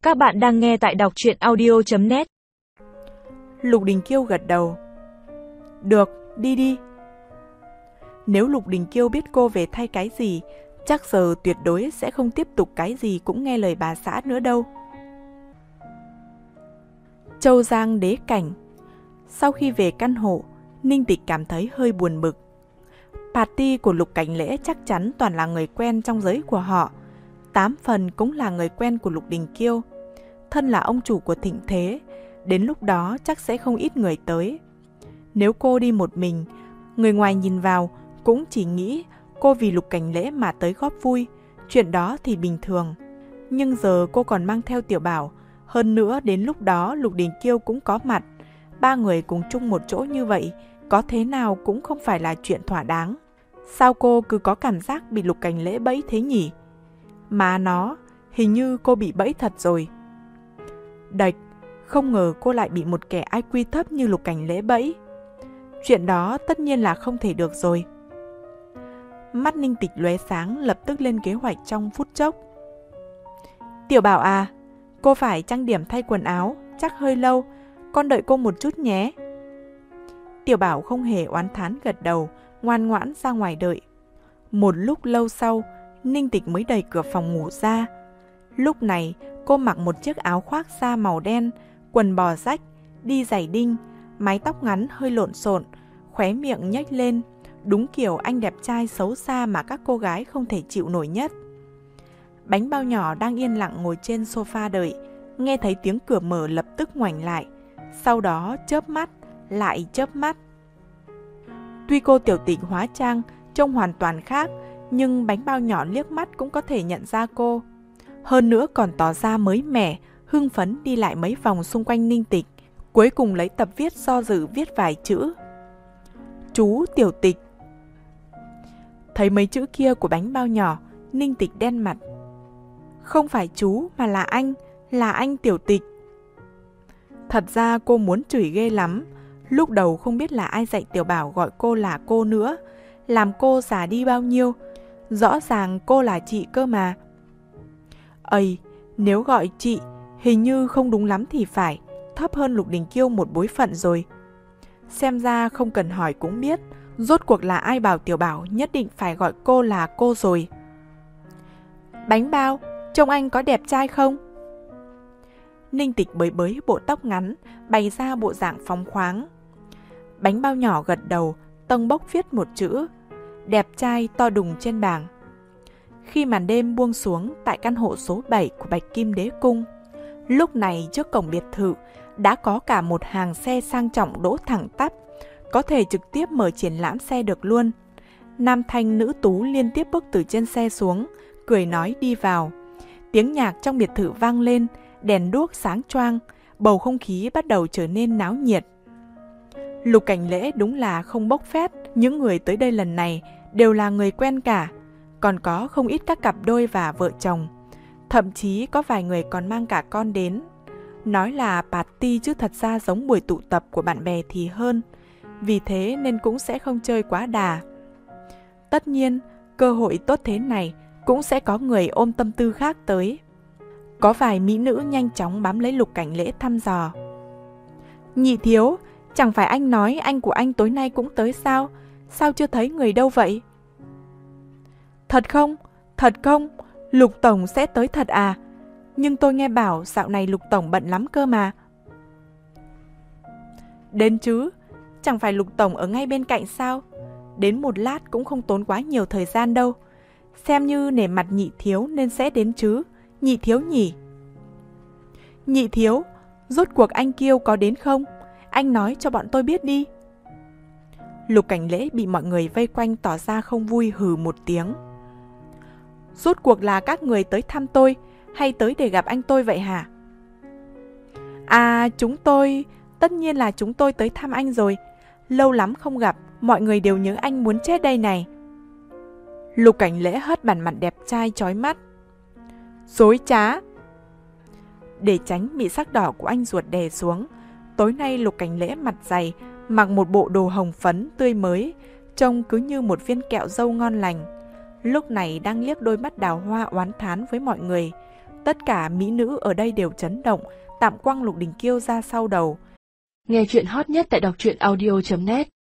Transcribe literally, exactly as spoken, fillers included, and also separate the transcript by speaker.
Speaker 1: Các bạn đang nghe tại đọc truyện audio chấm net.
Speaker 2: Lục Đình Kiêu gật đầu. Được, đi đi. Nếu Lục Đình Kiêu biết cô về thay cái gì, chắc giờ tuyệt đối sẽ không tiếp tục cái gì cũng nghe lời bà xã nữa đâu. Châu Giang Đế Cảnh. Sau khi về căn hộ, Ninh Tịch cảm thấy hơi buồn bực. Party của Lục Cảnh Lễ chắc chắn toàn là người quen trong giới của họ, tám phần cũng là người quen của Lục Đình Kiêu. Thân là ông chủ của thịnh thế, đến lúc đó chắc sẽ không ít người tới. Nếu cô đi một mình, người ngoài nhìn vào cũng chỉ nghĩ cô vì Lục Cảnh Lễ mà tới góp vui, chuyện đó thì bình thường. Nhưng giờ cô còn mang theo Tiểu Bảo, hơn nữa đến lúc đó Lục Đình Kiêu cũng có mặt. Ba người cùng chung một chỗ như vậy, có thế nào cũng không phải là chuyện thỏa đáng. Sao cô cứ có cảm giác bị Lục Cảnh Lễ bẫy thế nhỉ? Mà nó, hình như cô bị bẫy thật rồi. Đạch, không ngờ cô lại bị một kẻ i kiu thấp như Lục Cảnh Lễ bẫy. Chuyện đó tất nhiên là không thể được rồi. Mắt Ninh Tịch lóe sáng, lập tức lên kế hoạch trong phút chốc. Tiểu Bảo à, cô phải trang điểm thay quần áo, chắc hơi lâu, con đợi cô một chút nhé. Tiểu Bảo không hề oán thán gật đầu, ngoan ngoãn ra ngoài đợi. Một lúc lâu sau, Ninh Tịch mới đẩy cửa phòng ngủ ra. Lúc này, cô mặc một chiếc áo khoác da màu đen, quần bò rách, đi giày đinh, mái tóc ngắn hơi lộn xộn, khóe miệng nhếch lên, đúng kiểu anh đẹp trai xấu xa mà các cô gái không thể chịu nổi nhất. Bánh bao nhỏ đang yên lặng ngồi trên sofa đợi, nghe thấy tiếng cửa mở lập tức ngoảnh lại, sau đó chớp mắt, lại chớp mắt. Tuy cô Tiểu Tịch hóa trang trông hoàn toàn khác, nhưng bánh bao nhỏ liếc mắt cũng có thể nhận ra cô. Hơn nữa còn tỏ ra mới mẻ, hưng phấn đi lại mấy vòng xung quanh Ninh Tịch, cuối cùng lấy tập viết do dự viết vài chữ. Chú Tiểu Tịch. Thấy mấy chữ kia của bánh bao nhỏ, Ninh Tịch đen mặt. Không phải chú mà là anh, là anh Tiểu Tịch. Thật ra cô muốn chửi ghê lắm, lúc đầu không biết là ai dạy Tiểu Bảo gọi cô là cô nữa, làm cô già đi bao nhiêu, rõ ràng cô là chị cơ mà. Ây, nếu gọi chị, hình như không đúng lắm thì phải, thấp hơn Lục Đình Kiêu một bối phận rồi. Xem ra không cần hỏi cũng biết, rốt cuộc là ai bảo Tiểu Bảo nhất định phải gọi cô là cô rồi. Bánh bao, trông anh có đẹp trai không? Ninh Tịch bới bới bộ tóc ngắn, bày ra bộ dạng phóng khoáng. Bánh bao nhỏ gật đầu, tâng bốc viết một chữ, đẹp trai to đùng trên bảng. Khi màn đêm buông xuống tại căn hộ số bảy của Bạch Kim Đế Cung, lúc này trước cổng biệt thự đã có cả một hàng xe sang trọng đỗ thẳng tắp, có thể trực tiếp mở triển lãm xe được luôn. Nam thanh nữ tú liên tiếp bước từ trên xe xuống, cười nói đi vào. Tiếng nhạc trong biệt thự vang lên, đèn đuốc sáng choang, bầu không khí bắt đầu trở nên náo nhiệt. Lục Cảnh Lễ đúng là không bốc phét, những người tới đây lần này đều là người quen cả, còn có không ít các cặp đôi và vợ chồng, thậm chí có vài người còn mang cả con đến. Nói là party chứ thật ra giống buổi tụ tập của bạn bè thì hơn, vì thế nên cũng sẽ không chơi quá đà. Tất nhiên, cơ hội tốt thế này cũng sẽ có người ôm tâm tư khác tới. Có vài mỹ nữ nhanh chóng bám lấy Lục Cảnh Lễ thăm dò. Nhị thiếu, chẳng phải anh nói anh của anh tối nay cũng tới sao? Sao chưa thấy người đâu vậy? Thật không? Thật không? Lục Tổng sẽ tới thật à? Nhưng tôi nghe bảo dạo này Lục Tổng bận lắm cơ mà. Đến chứ, chẳng phải Lục Tổng ở ngay bên cạnh sao? Đến một lát cũng không tốn quá nhiều thời gian đâu. Xem như nể mặt nhị thiếu nên sẽ đến chứ. Nhị thiếu nhỉ? Nhị thiếu, rốt cuộc anh Kiêu có đến không? Anh nói cho bọn tôi biết đi. Lục Cảnh Lễ bị mọi người vây quanh tỏ ra không vui, hừ một tiếng. Rốt cuộc là các người tới thăm tôi hay tới để gặp anh tôi vậy hả? À, chúng tôi... Tất nhiên là chúng tôi tới thăm anh rồi. Lâu lắm không gặp, mọi người đều nhớ anh muốn chết đây này. Lục Cảnh Lễ hất bản mặt đẹp trai chói mắt. Dối trá. Để tránh bị sắc đỏ của anh ruột đè xuống, tối nay Lục Cảnh Lễ mặt dày, mặc một bộ đồ hồng phấn tươi mới, trông cứ như một viên kẹo dâu ngon lành. Lúc này đang liếc đôi mắt đào hoa oán thán với mọi người, Tất cả mỹ nữ ở đây đều chấn động, tạm quăng Lục Đình Kiêu ra sau đầu.
Speaker 3: Nghe chuyện hot nhất tại đọc truyện audio chấm net